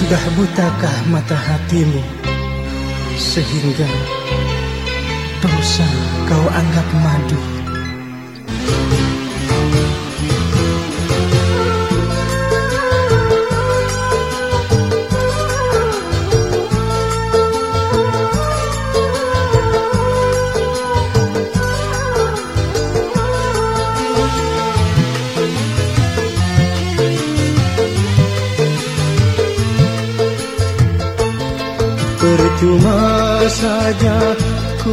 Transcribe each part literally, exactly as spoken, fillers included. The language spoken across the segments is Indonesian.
Sudah butakah mata hatimu sehingga dosa kau anggap madu? Percuma saja ku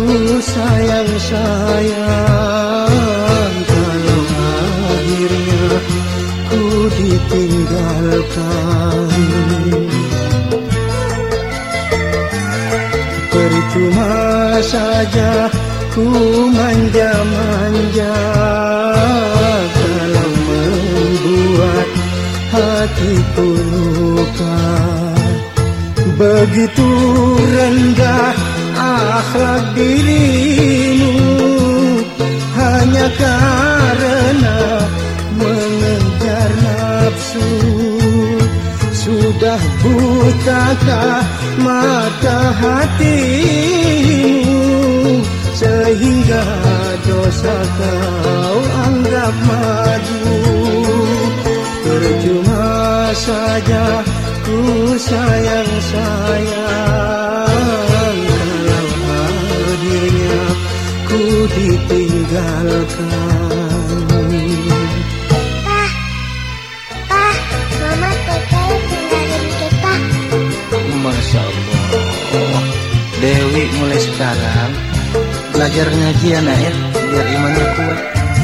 sayang-sayang kalau akhirnya ku ditinggalkan. Percuma saja ku manja-manja kalau membuat hatiku luka. Begitu rendah akhlak dirimu hanya karena mengejar nafsu. Sudah butakah mata hatimu sehingga dosa kau anggap madu? Percuma saja ku sayang-sayang kalau akhirnya ku ditinggalkan. Pak, Pak, Mama Teteh tinggalin kita. Masya Allah, Dewi mulai sekarang belajar ngaji ya nak ya, biar imannya kuat.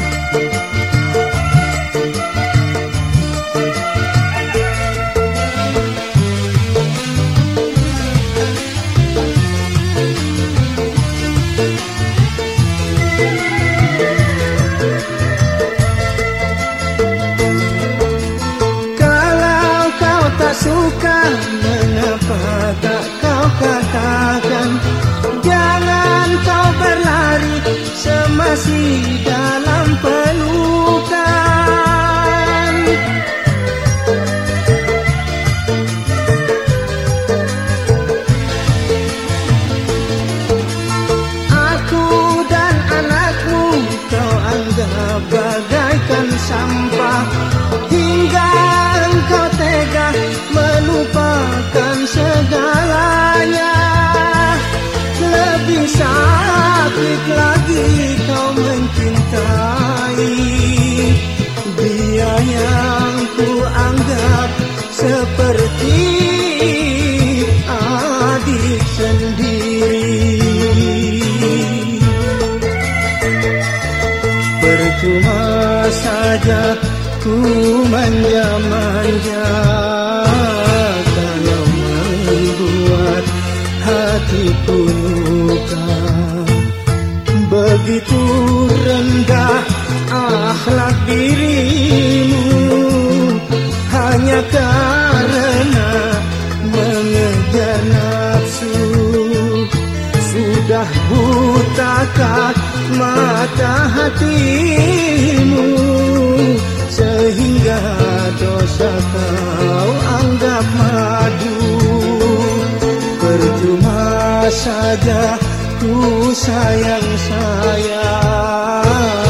Suka mengapa tak kau katakan? Jangan kau berlari semasih dalam pelukan. Aku dan anakmu kau anggap bagaikan sampah, hingga engkau tega melupakan segalanya. Lebih sakit lagi kau mencintai dia yang ku anggap seperti adik sendiri. Percuma saja ku manja-manja kalau membuat hatiku luka. Begitu rendah akhlak dirimu hanya karena mengejar nafsu. Sudah butakah mata hatimu sehingga dosa kau anggap madu? Percuma saja ku sayang-sayang